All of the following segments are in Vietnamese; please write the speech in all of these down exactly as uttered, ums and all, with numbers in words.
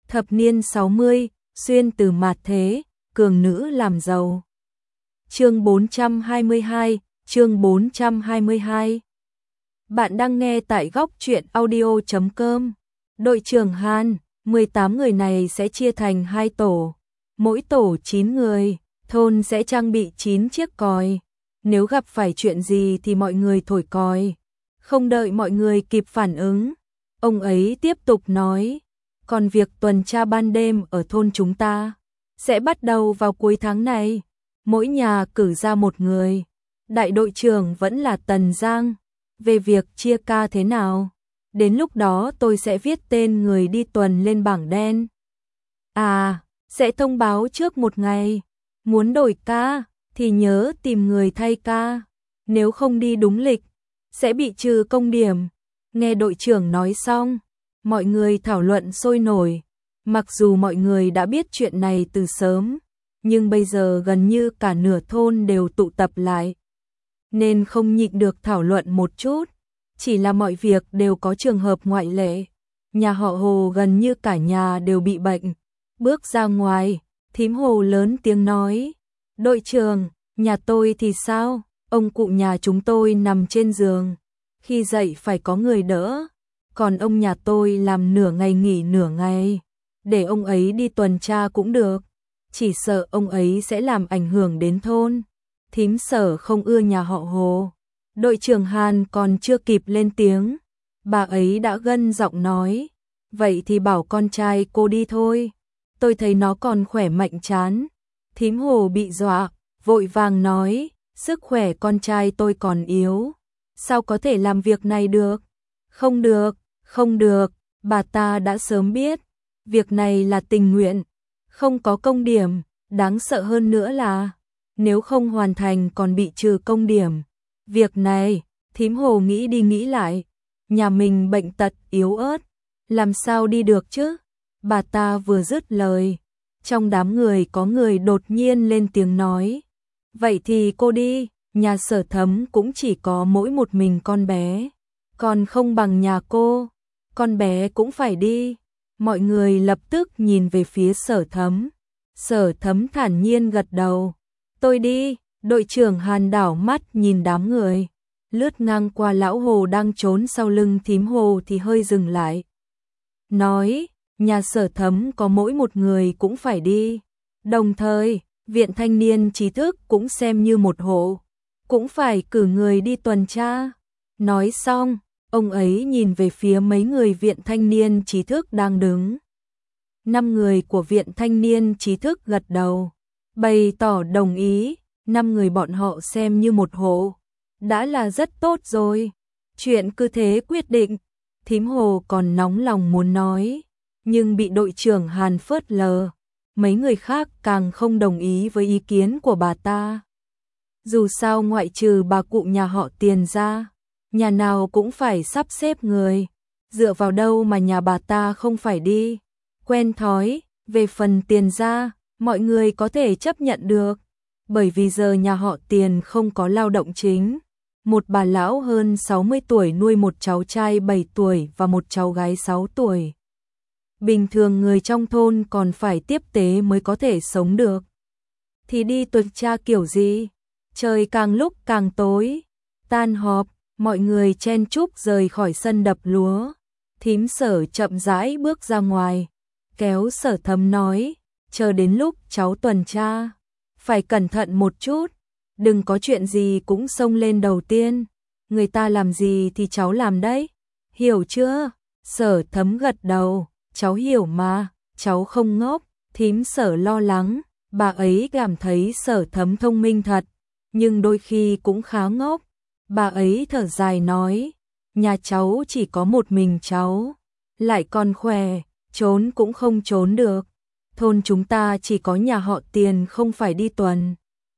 Thập niên sáu mươi, xuyên từ mạt thế, cường nữ làm giàu. Chương bốn trăm hai mươi hai, chương bốn trăm hai mươi hai. Bạn đang nghe tại góc truyện audio chấm com. Đội trưởng Han, mười tám người này sẽ chia thành hai tổ. Mỗi tổ chín người, thôn sẽ trang bị chín chiếc còi. Nếu gặp phải chuyện gì thì mọi người thổi còi. Không đợi mọi người kịp phản ứng, ông ấy tiếp tục nói, còn việc tuần tra ban đêm ở thôn chúng ta sẽ bắt đầu vào cuối tháng này. Mỗi nhà cử ra một người. Đại đội trưởng vẫn là Tần Giang. Về việc chia ca thế nào, đến lúc đó tôi sẽ viết tên người đi tuần lên bảng đen. À, sẽ thông báo trước một ngày. Muốn đổi ca thì nhớ tìm người thay ca. Nếu không đi đúng lịch, sẽ bị trừ công điểm. Nghe đội trưởng nói xong, mọi người thảo luận sôi nổi. Mặc dù mọi người đã biết chuyện này từ sớm, nhưng bây giờ gần như cả nửa thôn đều tụ tập lại, nên không nhịn được thảo luận một chút. Chỉ là mọi việc đều có trường hợp ngoại lệ. Nhà họ Hồ gần như cả nhà đều bị bệnh. Bước ra ngoài, thím Hồ lớn tiếng nói, đội trưởng, nhà tôi thì sao? Ông cụ nhà chúng tôi nằm trên giường, khi dậy phải có người đỡ. Còn ông nhà tôi làm nửa ngày nghỉ nửa ngày, để ông ấy đi tuần tra cũng được. Chỉ sợ ông ấy sẽ làm ảnh hưởng đến thôn. Thím Sở không ưa nhà họ Hồ. Đội trưởng Hàn còn chưa kịp lên tiếng, bà ấy đã gân giọng nói, vậy thì bảo con trai cô đi thôi. Tôi thấy nó còn khỏe mạnh chán. Thím Hồ bị dọa, vội vàng nói, sức khỏe con trai tôi còn yếu, sao có thể làm việc này được? Không được, không được, bà ta đã sớm biết, việc này là tình nguyện, không có công điểm, đáng sợ hơn nữa là, nếu không hoàn thành còn bị trừ công điểm. Việc này, thím Hồ nghĩ đi nghĩ lại, nhà mình bệnh tật yếu ớt, làm sao đi được chứ? Bà ta vừa dứt lời, trong đám người có người đột nhiên lên tiếng nói, vậy thì cô đi, nhà Sở Thấm cũng chỉ có mỗi một mình con bé, còn không bằng nhà cô, con bé cũng phải đi. Mọi người lập tức nhìn về phía Sở Thấm. Sở Thấm thản nhiên gật đầu, tôi đi. Đội trưởng Hàn đảo mắt nhìn đám người, lướt ngang qua lão Hồ đang trốn sau lưng thím Hồ thì hơi dừng lại. Nói, nhà Sở Thấm có mỗi một người cũng phải đi. Đồng thời, viện thanh niên trí thức cũng xem như một hộ, cũng phải cử người đi tuần tra. Nói xong, ông ấy nhìn về phía mấy người viện thanh niên trí thức đang đứng. Năm người của viện thanh niên trí thức gật đầu, bày tỏ đồng ý. Năm người bọn họ xem như một hộ, đã là rất tốt rồi. Chuyện cứ thế quyết định. Thím Hồ còn nóng lòng muốn nói, nhưng bị đội trưởng Hàn phớt lờ. Mấy người khác càng không đồng ý với ý kiến của bà ta. Dù sao ngoại trừ bà cụ nhà họ Tiền ra, nhà nào cũng phải sắp xếp người. Dựa vào đâu mà nhà bà ta không phải đi? Quen thói. Về phần Tiền ra, mọi người có thể chấp nhận được, bởi vì giờ nhà họ Tiền không có lao động chính. Một bà lão hơn sáu mươi tuổi nuôi một cháu trai bảy tuổi và một cháu gái sáu tuổi. Bình thường người trong thôn còn phải tiếp tế mới có thể sống được. Thì đi tuần tra kiểu gì? Trời càng lúc càng tối. Tan họp, mọi người chen chúc rời khỏi sân đập lúa. Thím Sở chậm rãi bước ra ngoài, kéo Sở Thấm nói, chờ đến lúc cháu tuần tra, phải cẩn thận một chút, đừng có chuyện gì cũng xông lên đầu tiên. Người ta làm gì thì cháu làm đấy, hiểu chưa? Sở Thấm gật đầu, cháu hiểu mà, cháu không ngốc. Thím Sở lo lắng, bà ấy cảm thấy Sở Thấm thông minh thật, nhưng đôi khi cũng khá ngốc. Bà ấy thở dài nói, nhà cháu chỉ có một mình cháu, lại còn khỏe, trốn cũng không trốn được. Thôn chúng ta chỉ có nhà họ Tiền không phải đi tuần.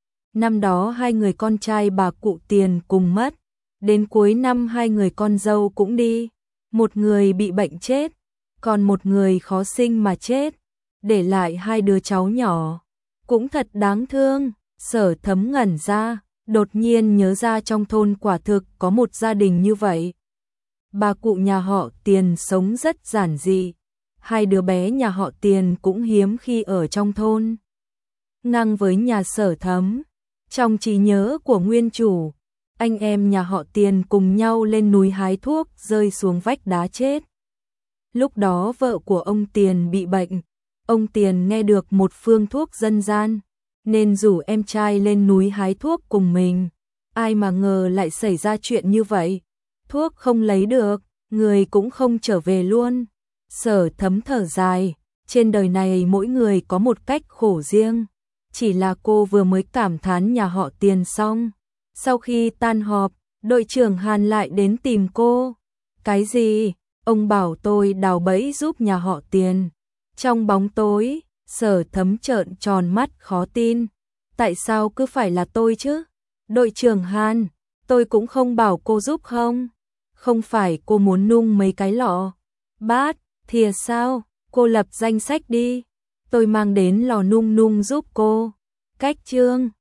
Năm đó hai người con trai bà cụ Tiền cùng mất, đến cuối năm hai người con dâu cũng đi. Một người bị bệnh chết, còn một người khó sinh mà chết, để lại hai đứa cháu nhỏ, cũng thật đáng thương. Sở Thấm ngẩn ra, đột nhiên nhớ ra trong thôn quả thực có một gia đình như vậy. Bà cụ nhà họ Tiền sống rất giản dị, hai đứa bé nhà họ Tiền cũng hiếm khi ở trong thôn. Ngang với nhà Sở Thấm, trong trí nhớ của nguyên chủ, anh em nhà họ Tiền cùng nhau lên núi hái thuốc rơi xuống vách đá chết. Lúc đó vợ của ông Tiền bị bệnh, ông Tiền nghe được một phương thuốc dân gian, nên rủ em trai lên núi hái thuốc cùng mình. Ai mà ngờ lại xảy ra chuyện như vậy, thuốc không lấy được, người cũng không trở về luôn. Sở Thấm thở dài, trên đời này mỗi người có một cách khổ riêng, chỉ là cô vừa mới cảm thán nhà họ Tiền xong. Sau khi tan họp, đội trưởng Hàn lại đến tìm cô. Cái gì? Ông bảo tôi đào bẫy giúp nhà họ Tiền. Trong bóng tối, Sở Thấm trợn tròn mắt khó tin. Tại sao cứ phải là tôi chứ? Đội trưởng Hàn, tôi cũng không bảo cô giúp không? Không phải cô muốn nung mấy cái lọ bát, thìa sao? Cô lập danh sách đi. Tôi mang đến lò nung nung giúp cô. Cách chương